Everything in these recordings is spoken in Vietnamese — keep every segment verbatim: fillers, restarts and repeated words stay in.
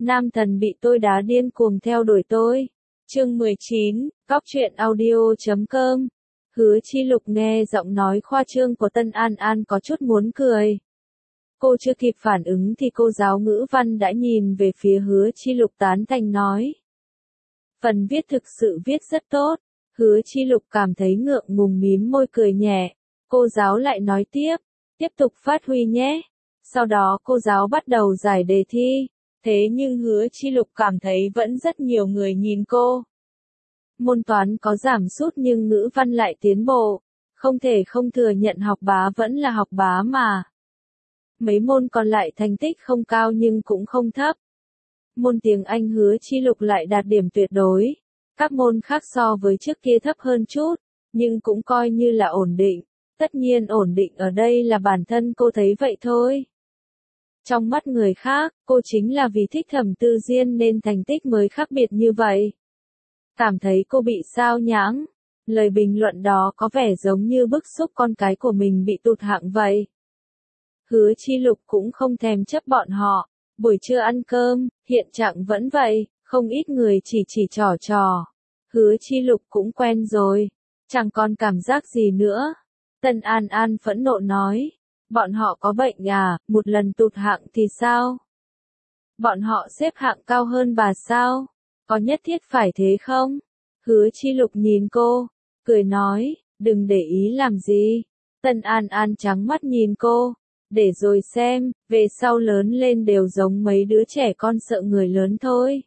Nam thần bị tôi đá điên cuồng theo đuổi tôi. Chương mười chín, Cóc truyện audio chấm com. Hứa Chi Lục nghe giọng nói khoa trương của Tân An An có chút muốn cười. Cô chưa kịp phản ứng thì cô giáo ngữ văn đã nhìn về phía Hứa Chi Lục tán thành nói. Phần viết thực sự viết rất tốt. Hứa Chi Lục cảm thấy ngượng ngùng mím môi cười nhẹ. Cô giáo lại nói tiếp, tiếp tục phát huy nhé. Sau đó cô giáo bắt đầu giải đề thi. Thế nhưng Hứa Chi Lục cảm thấy vẫn rất nhiều người nhìn cô. Môn toán có giảm sút nhưng ngữ văn lại tiến bộ. Không thể không thừa nhận học bá vẫn là học bá mà. Mấy môn còn lại thành tích không cao nhưng cũng không thấp. Môn tiếng Anh Hứa Chi Lục lại đạt điểm tuyệt đối. Các môn khác so với trước kia thấp hơn chút, nhưng cũng coi như là ổn định. Tất nhiên ổn định ở đây là bản thân cô thấy vậy thôi. Trong mắt người khác, cô chính là vì thích Thẩm Tư Diên nên thành tích mới khác biệt như vậy. Cảm thấy cô bị sao nhãng. Lời bình luận đó có vẻ giống như bức xúc con cái của mình bị tụt hạng vậy. Hứa Chi Lục cũng không thèm chấp bọn họ. Buổi trưa ăn cơm, hiện trạng vẫn vậy, không ít người chỉ chỉ trò trò. Hứa Chi Lục cũng quen rồi, chẳng còn cảm giác gì nữa. Tân An An phẫn nộ nói, bọn họ có bệnh à, một lần tụt hạng thì sao? Bọn họ xếp hạng cao hơn bà sao? Có nhất thiết phải thế không? Hứa Chi Lục nhìn cô, cười nói, đừng để ý làm gì. Tân An An trắng mắt nhìn cô, để rồi xem, về sau lớn lên đều giống mấy đứa trẻ con sợ người lớn thôi.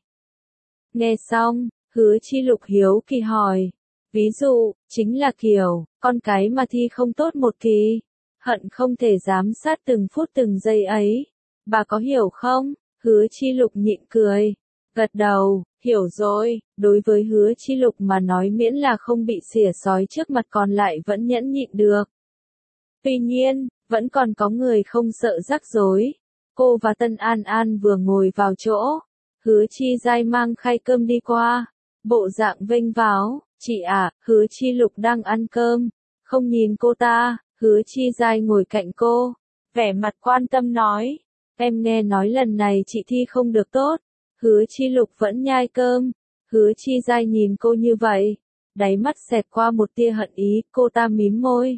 Nghe xong, Hứa Chi Lục hiếu kỳ hỏi, ví dụ, chính là kiểu, con cái mà thi không tốt một kỳ, hận không thể giám sát từng phút từng giây ấy. Bà có hiểu không? Hứa Chi Lục nhịn cười, gật đầu, hiểu rồi. Đối với Hứa Chi Lục mà nói miễn là không bị xỉa xói trước mặt còn lại vẫn nhẫn nhịn được. Tuy nhiên, vẫn còn có người không sợ rắc rối. Cô và Tân An An vừa ngồi vào chỗ, Hứa Chi Giai mang khay cơm đi qua, bộ dạng vênh váo, chị à, Hứa Chi Lục đang ăn cơm, không nhìn cô ta. Hứa Chi Giai ngồi cạnh cô, vẻ mặt quan tâm nói, em nghe nói lần này chị thi không được tốt. Hứa Chi Lục vẫn nhai cơm, Hứa Chi Giai nhìn cô như vậy, đáy mắt xẹt qua một tia hận ý, cô ta mím môi.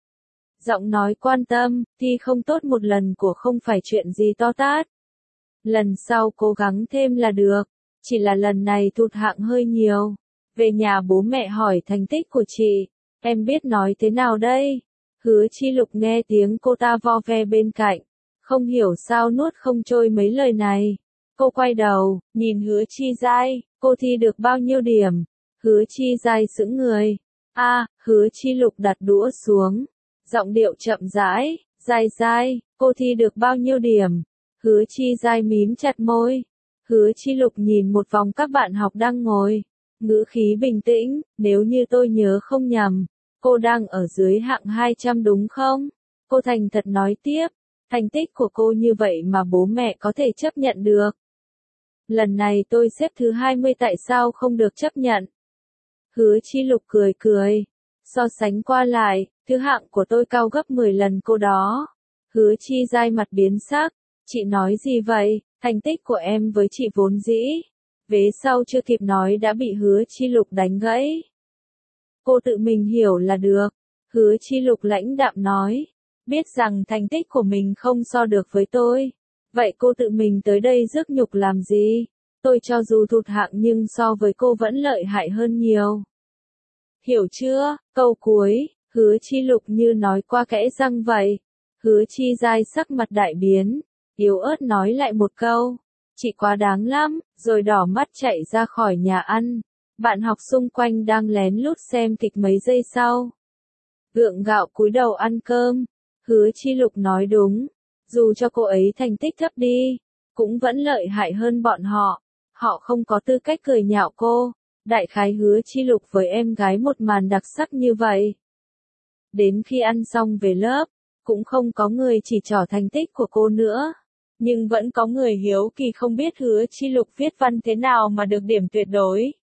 Giọng nói quan tâm, thi không tốt một lần của không phải chuyện gì to tát. Lần sau cố gắng thêm là được, chỉ là lần này tụt hạng hơi nhiều. Về nhà bố mẹ hỏi thành tích của chị, em biết nói thế nào đây? Hứa Chi Lục nghe tiếng cô ta vo ve bên cạnh, không hiểu sao nuốt không trôi mấy lời này. Cô quay đầu, nhìn Hứa Chi Giai, cô thi được bao nhiêu điểm? Hứa Chi Giai sững người. A, à, Hứa Chi Lục đặt đũa xuống. Giọng điệu chậm rãi, Giai Giai, cô thi được bao nhiêu điểm? Hứa Chi Giai mím chặt môi. Hứa Chi Lục nhìn một vòng các bạn học đang ngồi. Ngữ khí bình tĩnh, nếu như tôi nhớ không nhầm, cô đang ở dưới hạng hai trăm đúng không? Cô thành thật nói tiếp, thành tích của cô như vậy mà bố mẹ có thể chấp nhận được. Lần này tôi xếp thứ hai mươi tại sao không được chấp nhận? Hứa Chi Lục cười cười, so sánh qua lại, thứ hạng của tôi cao gấp mười lần cô đó. Hứa Chi Giai mặt biến sắc, chị nói gì vậy, thành tích của em với chị vốn dĩ. Vế sau chưa kịp nói đã bị Hứa Chi Lục đánh gãy. Cô tự mình hiểu là được. Hứa Chi Lục lãnh đạm nói, biết rằng thành tích của mình không so được với tôi. Vậy cô tự mình tới đây rước nhục làm gì? Tôi cho dù thụt hạng nhưng so với cô vẫn lợi hại hơn nhiều. Hiểu chưa? Câu cuối, Hứa Chi Lục như nói qua kẽ răng vậy. Hứa Chi Giai sắc mặt đại biến, yếu ớt nói lại một câu, chị quá đáng lắm, rồi đỏ mắt chạy ra khỏi nhà ăn. Bạn học xung quanh đang lén lút xem kịch mấy giây sau. Gượng gạo cúi đầu ăn cơm. Hứa Chi Lục nói đúng, dù cho cô ấy thành tích thấp đi, cũng vẫn lợi hại hơn bọn họ. Họ không có tư cách cười nhạo cô. Đại khái Hứa Chi Lục với em gái một màn đặc sắc như vậy. Đến khi ăn xong về lớp, cũng không có người chỉ trỏ thành tích của cô nữa. Nhưng vẫn có người hiếu kỳ không biết Hứa Chi Lục viết văn thế nào mà được điểm tuyệt đối.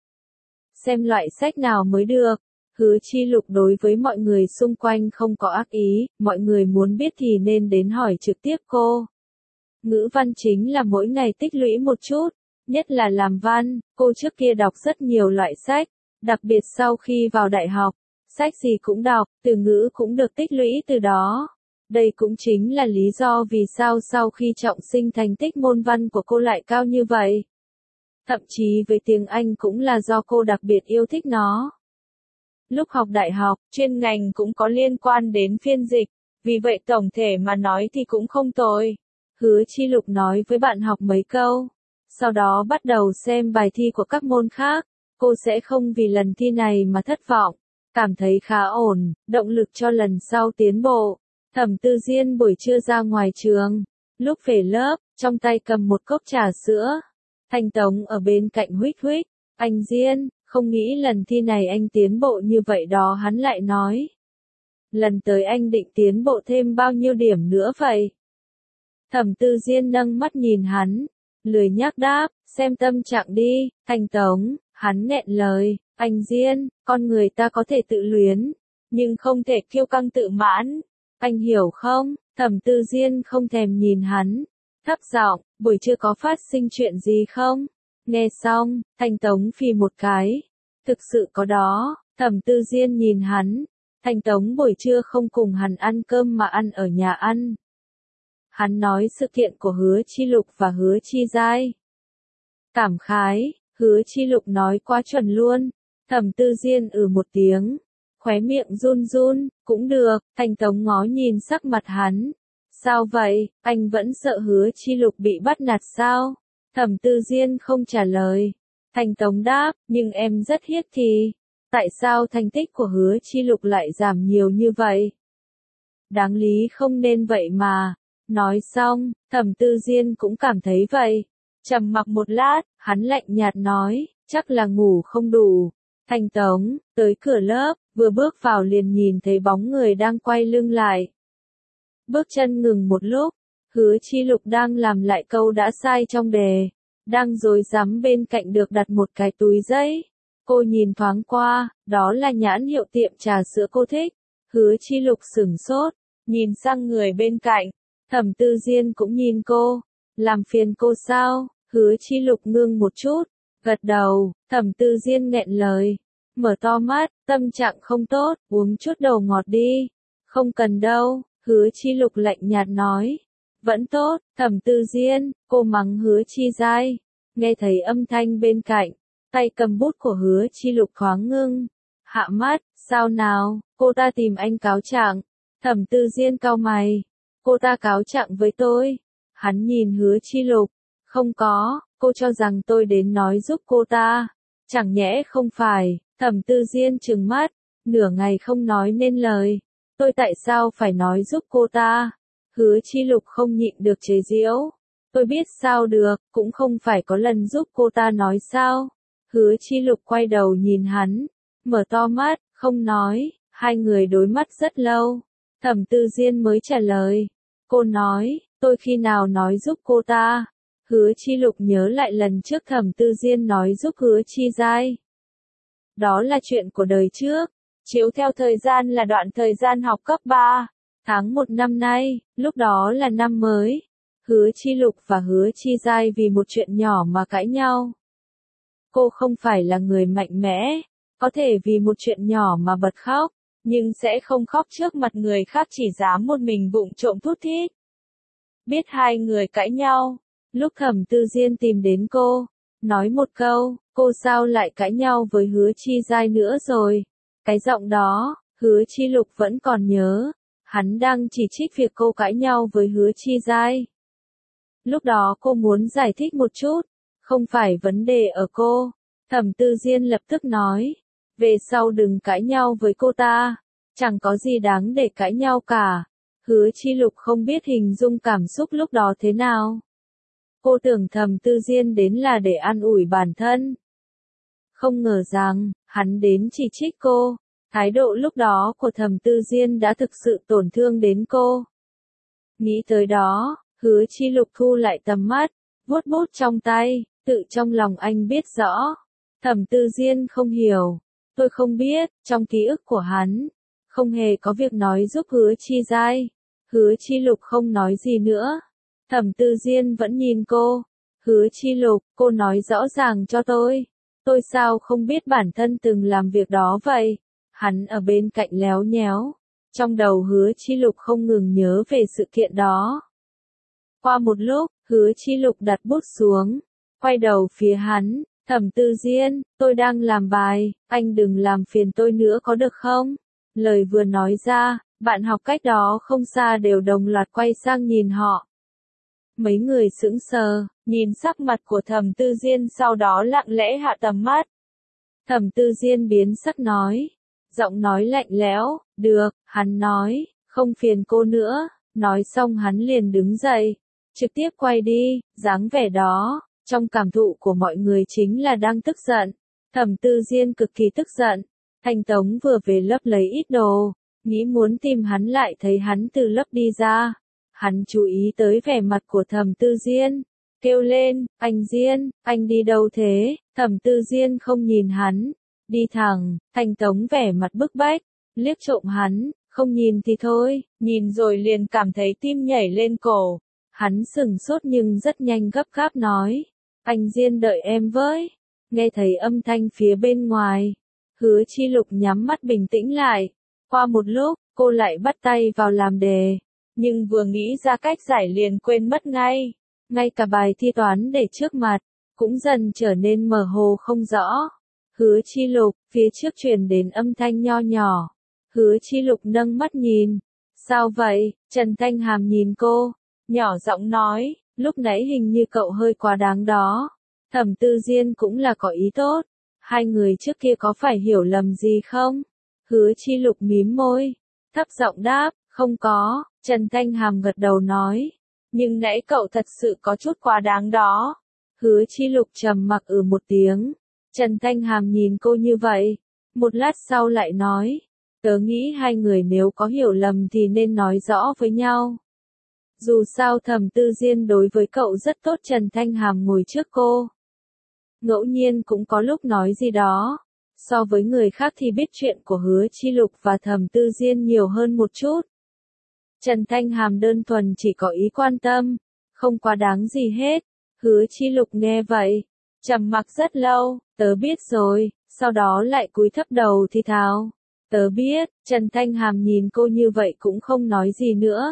Xem loại sách nào mới được. Hứa Chi Lục đối với mọi người xung quanh không có ác ý, mọi người muốn biết thì nên đến hỏi trực tiếp cô. Ngữ văn chính là mỗi ngày tích lũy một chút, nhất là làm văn, cô trước kia đọc rất nhiều loại sách, đặc biệt sau khi vào đại học, sách gì cũng đọc, từ ngữ cũng được tích lũy từ đó. Đây cũng chính là lý do vì sao sau khi trọng sinh thành tích môn văn của cô lại cao như vậy. Thậm chí với tiếng Anh cũng là do cô đặc biệt yêu thích nó. Lúc học đại học, chuyên ngành cũng có liên quan đến phiên dịch, vì vậy tổng thể mà nói thì cũng không tồi. Hứa Chi Lục nói với bạn học mấy câu, sau đó bắt đầu xem bài thi của các môn khác, cô sẽ không vì lần thi này mà thất vọng, cảm thấy khá ổn, động lực cho lần sau tiến bộ. Thẩm Tư Diên buổi trưa ra ngoài trường, lúc về lớp, trong tay cầm một cốc trà sữa. Thanh Tống ở bên cạnh huých huých, anh Diên, không nghĩ lần thi này anh tiến bộ như vậy đó. Hắn lại nói, lần tới anh định tiến bộ thêm bao nhiêu điểm nữa vậy? Thẩm Tư Diên nâng mắt nhìn hắn, lười nhác đáp, xem tâm trạng đi. Thanh Tống, hắn nghẹn lời, anh Diên, con người ta có thể tự luyến, nhưng không thể kiêu căng tự mãn. Anh hiểu không? Thẩm Tư Diên không thèm nhìn hắn, thấp giọng, buổi trưa có phát sinh chuyện gì không? Nghe xong, Thanh Tống phì một cái. Thực sự có đó. Thẩm Tư Diên nhìn hắn. Thanh Tống buổi trưa không cùng hắn ăn cơm mà ăn ở nhà ăn. Hắn nói sự kiện của Hứa Chi Lục và Hứa Chi Giai. Cảm khái, Hứa Chi Lục nói quá chuẩn luôn. Thẩm Tư Diên ừ một tiếng, khóe miệng run run, cũng được. Thanh Tống ngó nhìn sắc mặt hắn. Sao vậy, anh vẫn sợ Hứa Chi Lục bị bắt nạt sao? Thẩm Tư Diên không trả lời. Thanh Tống đáp, nhưng em rất hiết thì. Tại sao thành tích của Hứa Chi Lục lại giảm nhiều như vậy? Đáng lý không nên vậy mà. Nói xong, Thẩm Tư Diên cũng cảm thấy vậy. Trầm mặc một lát, hắn lạnh nhạt nói, chắc là ngủ không đủ. Thanh Tống, tới cửa lớp, vừa bước vào liền nhìn thấy bóng người đang quay lưng lại. Bước chân ngừng một lúc, Hứa Chi Lục đang làm lại câu đã sai trong đề, đang rối rắm bên cạnh được đặt một cái túi giấy. Cô nhìn thoáng qua, đó là nhãn hiệu tiệm trà sữa cô thích. Hứa Chi Lục sửng sốt, nhìn sang người bên cạnh. Thẩm Tư Diên cũng nhìn cô, làm phiền cô sao? Hứa Chi Lục ngưng một chút, gật đầu. Thẩm Tư Diên nghẹn lời, mở to mắt, tâm trạng không tốt, uống chút đầu ngọt đi. Không cần đâu. Hứa Chi Lục lạnh nhạt nói. Vẫn tốt. Thẩm Tư Diên, cô mắng Hứa Chi Giai. Nghe thấy âm thanh bên cạnh, tay cầm bút của Hứa Chi Lục thoáng ngưng. Hạ mắt, sao nào, cô ta tìm anh cáo trạng. Thẩm Tư Diên cau mày. Cô ta cáo trạng với tôi. Hắn nhìn Hứa Chi Lục. Không có, cô cho rằng tôi đến nói giúp cô ta. Chẳng nhẽ không phải. Thẩm Tư Diên trừng mắt, nửa ngày không nói nên lời. Tôi tại sao phải nói giúp cô ta? Hứa Chi Lục không nhịn được chế giễu. Tôi biết sao được, cũng không phải có lần giúp cô ta nói sao. Hứa Chi Lục quay đầu nhìn hắn, mở to mắt, không nói. Hai người đối mắt rất lâu. Thẩm Tư Diên mới trả lời. Cô nói, tôi khi nào nói giúp cô ta? Hứa Chi Lục nhớ lại lần trước Thẩm Tư Diên nói giúp Hứa Chi Giai. Đó là chuyện của đời trước. Chiếu theo thời gian là đoạn thời gian học cấp ba, tháng một năm nay, lúc đó là năm mới. Hứa Chi Lục và Hứa Chi Giai vì một chuyện nhỏ mà cãi nhau. Cô không phải là người mạnh mẽ, có thể vì một chuyện nhỏ mà bật khóc, nhưng sẽ không khóc trước mặt người khác, chỉ dám một mình vụng trộm thút thít. Biết hai người cãi nhau, lúc Thẩm Tư Diên tìm đến cô, nói một câu, cô sao lại cãi nhau với Hứa Chi Giai nữa rồi? Cái giọng đó, Hứa Chi Lục vẫn còn nhớ. Hắn đang chỉ trích việc cô cãi nhau với Hứa Chi Giai. Lúc đó cô muốn giải thích một chút, không phải vấn đề ở cô. Thẩm Tư Diên lập tức nói, về sau đừng cãi nhau với cô ta, chẳng có gì đáng để cãi nhau cả. Hứa Chi Lục không biết hình dung cảm xúc lúc đó thế nào. Cô tưởng Thẩm Tư Diên đến là để an ủi bản thân. Không ngờ rằng, hắn đến chỉ trích cô. Thái độ lúc đó của Thẩm Tư Diên đã thực sự tổn thương đến cô. Nghĩ tới đó, Hứa Chi Lục thu lại tầm mắt, vuốt bút trong tay, tự trong lòng anh biết rõ. Thẩm Tư Diên không hiểu. Tôi không biết, trong ký ức của hắn, không hề có việc nói giúp Hứa Chi Giai. Hứa Chi Lục không nói gì nữa. Thẩm Tư Diên vẫn nhìn cô. Hứa Chi Lục, cô nói rõ ràng cho tôi. Tôi sao không biết bản thân từng làm việc đó vậy? Hắn ở bên cạnh léo nhéo. Trong đầu Hứa Chi Lục không ngừng nhớ về sự kiện đó. Qua một lúc, Hứa Chi Lục đặt bút xuống. Quay đầu phía hắn. Thẩm Tư Diên, tôi đang làm bài, anh đừng làm phiền tôi nữa có được không? Lời vừa nói ra, bạn học cách đó không xa đều đồng loạt quay sang nhìn họ. Mấy người sững sờ, nhìn sắc mặt của Thẩm Tư Diên sau đó lặng lẽ hạ tầm mắt. Thẩm Tư Diên biến sắc nói, giọng nói lạnh lẽo, được, hắn nói, không phiền cô nữa, nói xong hắn liền đứng dậy, trực tiếp quay đi, dáng vẻ đó, trong cảm thụ của mọi người chính là đang tức giận. Thẩm Tư Diên cực kỳ tức giận, Thanh Tống vừa về lớp lấy ít đồ, nghĩ muốn tìm hắn lại thấy hắn từ lớp đi ra. Hắn chú ý tới vẻ mặt của Thẩm Tư Diên, kêu lên, anh Diên, anh đi đâu thế? Thẩm Tư Diên không nhìn hắn, đi thẳng. Thanh Tống vẻ mặt bức bách, liếc trộm hắn, không nhìn thì thôi, nhìn rồi liền cảm thấy tim nhảy lên cổ. Hắn sững sốt nhưng rất nhanh gấp gáp nói, anh Diên đợi em với. Nghe thấy âm thanh phía bên ngoài, Hứa Chi Lục nhắm mắt bình tĩnh lại. Qua một lúc, cô lại bắt tay vào làm đề. Nhưng vừa nghĩ ra cách giải liền quên mất ngay. Ngay cả bài thi toán để trước mặt, cũng dần trở nên mơ hồ không rõ. Hứa Chi Lục, phía trước truyền đến âm thanh nho nhỏ. Hứa Chi Lục nâng mắt nhìn. Sao vậy? Trần Thanh Hàm nhìn cô, nhỏ giọng nói, lúc nãy hình như cậu hơi quá đáng đó. Thẩm Tư Diên cũng là có ý tốt. Hai người trước kia có phải hiểu lầm gì không? Hứa Chi Lục mím môi, thấp giọng đáp, không có. Trần Thanh Hàm gật đầu nói, nhưng nãy cậu thật sự có chút quá đáng đó. Hứa Chi Lục trầm mặc ừ một tiếng. Trần Thanh Hàm nhìn cô như vậy, một lát sau lại nói, tớ nghĩ hai người nếu có hiểu lầm thì nên nói rõ với nhau. Dù sao Thẩm Tư Diên đối với cậu rất tốt. Trần Thanh Hàm ngồi trước cô, ngẫu nhiên cũng có lúc nói gì đó. So với người khác thì biết chuyện của Hứa Chi Lục và Thẩm Tư Diên nhiều hơn một chút. Trần Thanh Hàm đơn thuần chỉ có ý quan tâm, không quá đáng gì hết. Hứa Chi Lục nghe vậy, trầm mặc rất lâu, tớ biết rồi, sau đó lại cúi thấp đầu thì thào. Tớ biết. Trần Thanh Hàm nhìn cô như vậy cũng không nói gì nữa.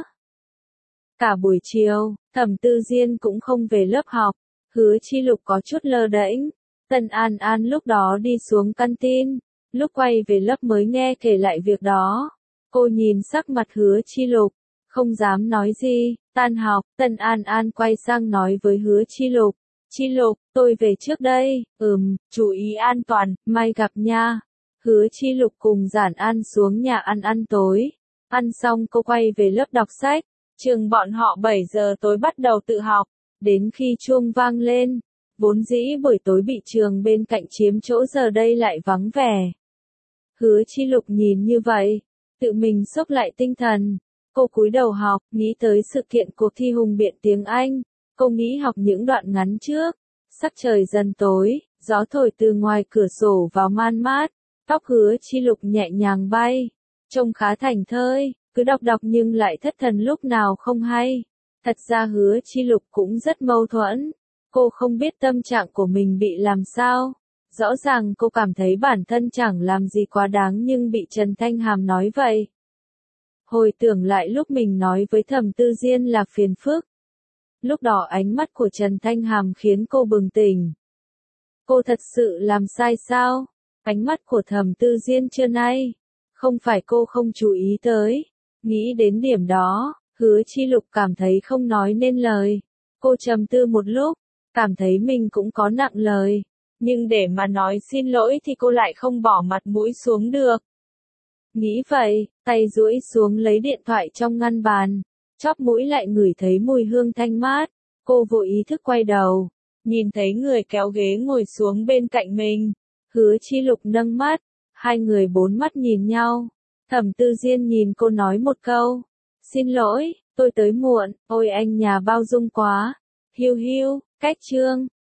Cả buổi chiều, Thẩm Tư Diên cũng không về lớp học. Hứa Chi Lục có chút lơ đễnh. Tân An An lúc đó đi xuống canteen, lúc quay về lớp mới nghe kể lại việc đó. Cô nhìn sắc mặt Hứa Chi Lục, không dám nói gì. Tan học, Tân An An quay sang nói với Hứa Chi Lục, Chi Lục, tôi về trước đây. Ừm, chú ý an toàn, mai gặp nha. Hứa Chi Lục cùng Giản An xuống nhà ăn ăn tối. Ăn xong cô quay về lớp đọc sách. Trường bọn họ bảy giờ tối bắt đầu tự học, đến khi chuông vang lên, vốn dĩ buổi tối bị trường bên cạnh chiếm chỗ giờ đây lại vắng vẻ. Hứa Chi Lục nhìn như vậy, tự mình xốc lại tinh thần. Cô cúi đầu học, nghĩ tới sự kiện cuộc thi hùng biện tiếng Anh. Cô nghĩ học những đoạn ngắn trước. Sắc trời dần tối, gió thổi từ ngoài cửa sổ vào man mát. Tóc Hứa Chi Lục nhẹ nhàng bay, trông khá thảnh thơi, cứ đọc đọc nhưng lại thất thần lúc nào không hay. Thật ra Hứa Chi Lục cũng rất mâu thuẫn. Cô không biết tâm trạng của mình bị làm sao. Rõ ràng cô cảm thấy bản thân chẳng làm gì quá đáng nhưng bị Trần Thanh Hàm nói vậy. Hồi tưởng lại lúc mình nói với Thẩm Tư Diên là phiền phức. Lúc đó ánh mắt của Trần Thanh Hàm khiến cô bừng tỉnh. Cô thật sự làm sai sao? Ánh mắt của Thẩm Tư Diên trưa nay, không phải cô không chú ý tới. Nghĩ đến điểm đó, Hứa Chi Lục cảm thấy không nói nên lời. Cô trầm tư một lúc, cảm thấy mình cũng có nặng lời. Nhưng để mà nói xin lỗi thì cô lại không bỏ mặt mũi xuống được. Nghĩ vậy, tay duỗi xuống lấy điện thoại trong ngăn bàn. Chóp mũi lại ngửi thấy mùi hương thanh mát. Cô vô ý thức quay đầu, nhìn thấy người kéo ghế ngồi xuống bên cạnh mình. Hứa Chi Lục nâng mắt, hai người bốn mắt nhìn nhau. Thẩm Tư Diên nhìn cô nói một câu, xin lỗi, tôi tới muộn. Ôi anh nhà bao dung quá. Hiu hiu, cách chương.